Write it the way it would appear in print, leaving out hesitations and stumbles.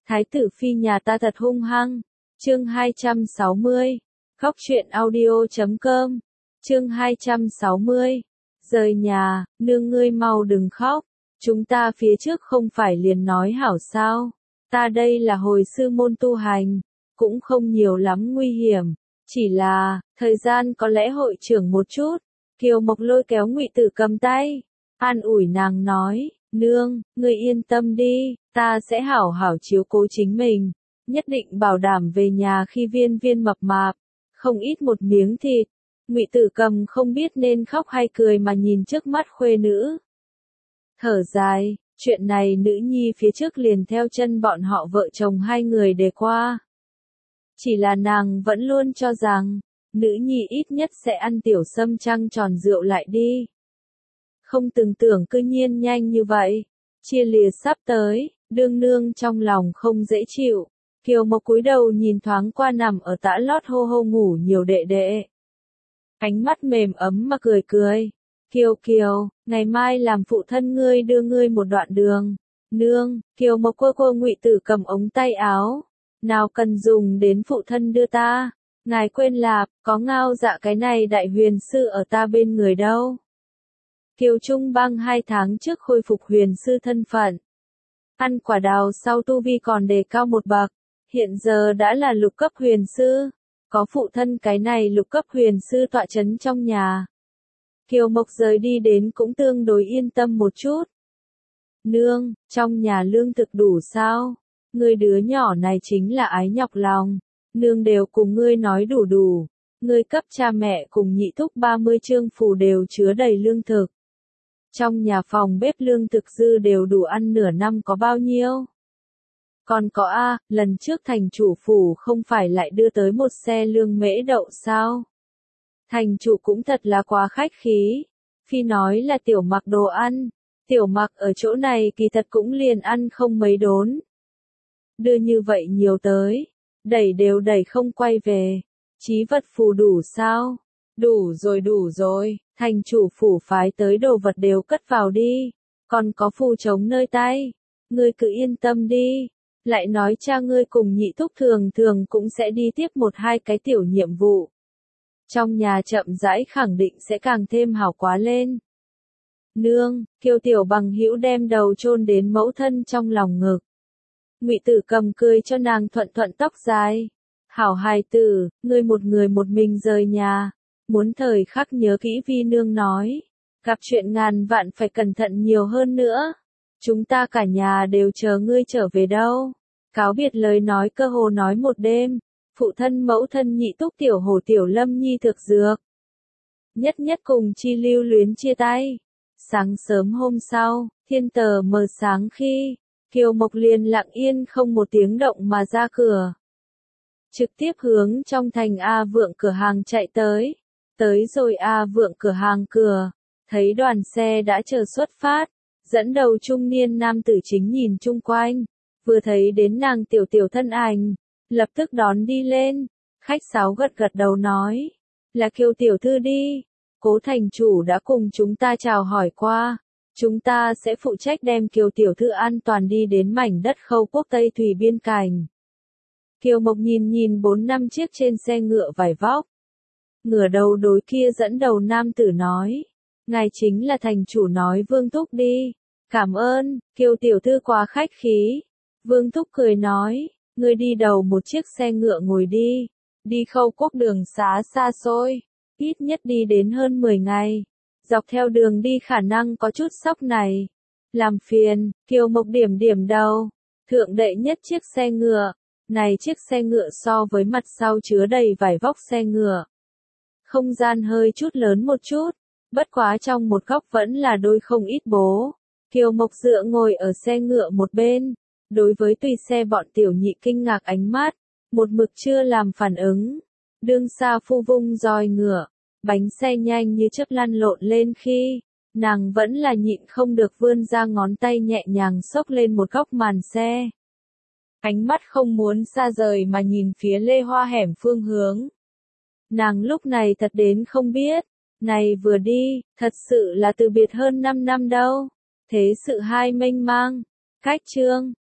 Thái tử phi nhà ta thật hung hăng. Chương 260. Khóc truyện audio.com. Chương 260. Rời nhà, nương ngươi mau đừng khóc. Chúng ta phía trước không phải liền nói hảo sao? Ta đây là hồi sư môn tu hành, cũng không nhiều lắm nguy hiểm, chỉ là thời gian có lẽ hội trưởng một chút. Kiều Mộc lôi kéo Ngụy Tử Cầm tay, an ủi nàng nói, nương, ngươi yên tâm đi, ta sẽ hảo hảo chiếu cố chính mình, nhất định bảo đảm về nhà khi viên viên mập mạp, không ít một miếng thịt. Ngụy Tử Cầm không biết nên khóc hay cười mà nhìn trước mắt khuê nữ. Thở dài, chuyện này nữ nhi phía trước liền theo chân bọn họ vợ chồng hai người để qua. Chỉ là nàng vẫn luôn cho rằng, nữ nhi ít nhất sẽ ăn tiểu sâm trăng tròn rượu lại đi. Không từng tưởng cư nhiên nhanh như vậy, chia lìa sắp tới, đương nương trong lòng không dễ chịu. Kiều Mộc cúi đầu nhìn thoáng qua nằm ở tã lót hô hô ngủ nhiều đệ đệ. Ánh mắt mềm ấm mà cười cười. Kiều Kiều, ngày mai làm phụ thân ngươi đưa ngươi một đoạn đường. Nương, Kiều Mộc cô Ngụy Tử cầm ống tay áo. Nào cần dùng đến phụ thân đưa ta. Ngài quên lạp, có Ngao Dạ cái này đại huyền sư ở ta bên người đâu. Kiều Trung Bang 2 tháng trước khôi phục huyền sư thân phận. Ăn quả đào sau tu vi còn đề cao một bậc. Hiện giờ đã là lục cấp huyền sư. Có phụ thân cái này lục cấp huyền sư tọa chấn trong nhà. Kiều Mộc rời đi đến cũng tương đối yên tâm một chút. Nương, trong nhà lương thực đủ sao? Ngươi đứa nhỏ này chính là ái nhọc lòng. Nương đều cùng ngươi nói đủ. Ngươi cấp cha mẹ cùng nhị thúc 30 chương phù đều chứa đầy lương thực. Trong nhà phòng bếp lương thực dư đều đủ ăn nửa năm có bao nhiêu? Còn có lần trước thành chủ phủ không phải lại đưa tới một xe lương mễ đậu sao? Thành chủ cũng thật là quá khách khí. Phi nói là tiểu mặc đồ ăn. Tiểu mặc ở chỗ này kỳ thật cũng liền ăn không mấy đốn. Đưa như vậy nhiều tới. Đẩy đều đẩy không quay về. Chí vật phù đủ sao? Đủ rồi. Thành chủ phủ phái tới đồ vật đều cất vào đi. Còn có phù chống nơi tay. Ngươi cứ yên tâm đi. Lại nói cha ngươi cùng nhị thúc thường cũng sẽ đi tiếp 1-2 cái tiểu nhiệm vụ. Trong nhà chậm rãi khẳng định sẽ càng thêm hào quá lên. Nương, Kiều tiểu bằng hữu đem đầu chôn đến mẫu thân trong lòng ngực. Ngụy Tử Cầm cười cho nàng thuận tóc dài. Hảo hài tử, ngươi một người một mình rời nhà. Muốn thời khắc nhớ kỹ vi nương nói. Gặp chuyện ngàn vạn phải cẩn thận nhiều hơn nữa. Chúng ta cả nhà đều chờ ngươi trở về đâu. Cáo biệt lời nói cơ hồ nói một đêm. Phụ thân mẫu thân nhị thúc tiểu hổ tiểu lâm nhi thực dược. Nhất cùng chi lưu luyến chia tay. Sáng sớm hôm sau, thiên tờ mờ sáng khi, Kiều Mộc liền lặng yên không một tiếng động mà ra cửa. Trực tiếp hướng trong thành A Vượng cửa hàng chạy tới. Tới rồi A Vượng cửa hàng cửa, thấy đoàn xe đã chờ xuất phát. Dẫn đầu trung niên nam tử chính nhìn chung quanh, vừa thấy đến nàng tiểu thân ảnh, lập tức đón đi lên, khách sáo gật đầu nói, là Kiều tiểu thư đi, Cố thành chủ đã cùng chúng ta chào hỏi qua, chúng ta sẽ phụ trách đem Kiều tiểu thư an toàn đi đến mảnh đất Khâu Quốc Tây Thủy biên cảnh. Kiều Mộc nhìn 4-5 chiếc trên xe ngựa vải vóc, ngửa đầu đối kia dẫn đầu nam tử nói. Ngài chính là thành chủ nói Vương Thúc đi. Cảm ơn, Kiều tiểu thư quá khách khí. Vương Thúc cười nói, ngươi đi đầu một chiếc xe ngựa ngồi đi. Đi Khâu Quốc đường xá xa xôi, ít nhất đi đến hơn 10 ngày. Dọc theo đường đi khả năng có chút sóc này. Làm phiền, Kiều Mộc điểm đầu. Thượng đệ nhất chiếc xe ngựa. Này chiếc xe ngựa so với mặt sau chứa đầy vải vóc xe ngựa. Không gian hơi chút lớn một chút. Bất quá trong một góc vẫn là đôi không ít bố. Kiều Mộc dựa ngồi ở xe ngựa một bên. Đối với tùy xe bọn tiểu nhị kinh ngạc ánh mắt. Một mực chưa làm phản ứng. Đương xa phu vung roi ngựa. Bánh xe nhanh như chớp lăn lộn lên khi. Nàng vẫn là nhịn không được vươn ra ngón tay nhẹ nhàng xốc lên một góc màn xe. Ánh mắt không muốn xa rời mà nhìn phía lê hoa hẻm phương hướng. Nàng lúc này thật đến không biết. Này vừa đi, thật sự là từ biệt hơn 5 năm đâu. Thế sự hai mênh mang. Cách chương.